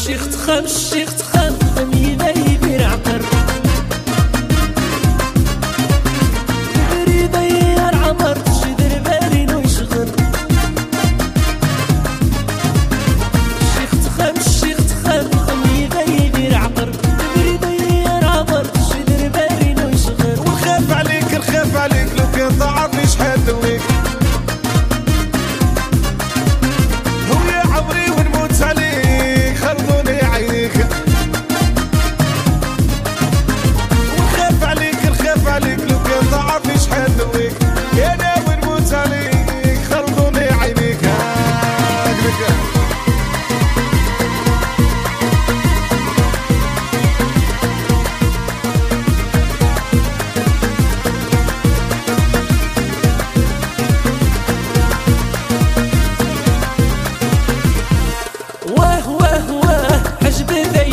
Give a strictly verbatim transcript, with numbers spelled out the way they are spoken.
الشيخ تخان الشيخ تخان خميلة يبير عقر بري ضيار عمر تشدر بارين ويشغل الشيخ تخان الشيخ تخان خميلة يبير عقر بري ضيار عمر تشدر بارين ويشغل. والخاف عليك الخاف عليك لو كان ضعفني شحال دويك عليك خلوني عينيك والخاف عليك الخاف عليك لو كان ضعفني شحال دويك يا ناوي نموت عليك خلوني عينيك هاكلك. واه واه واه حجب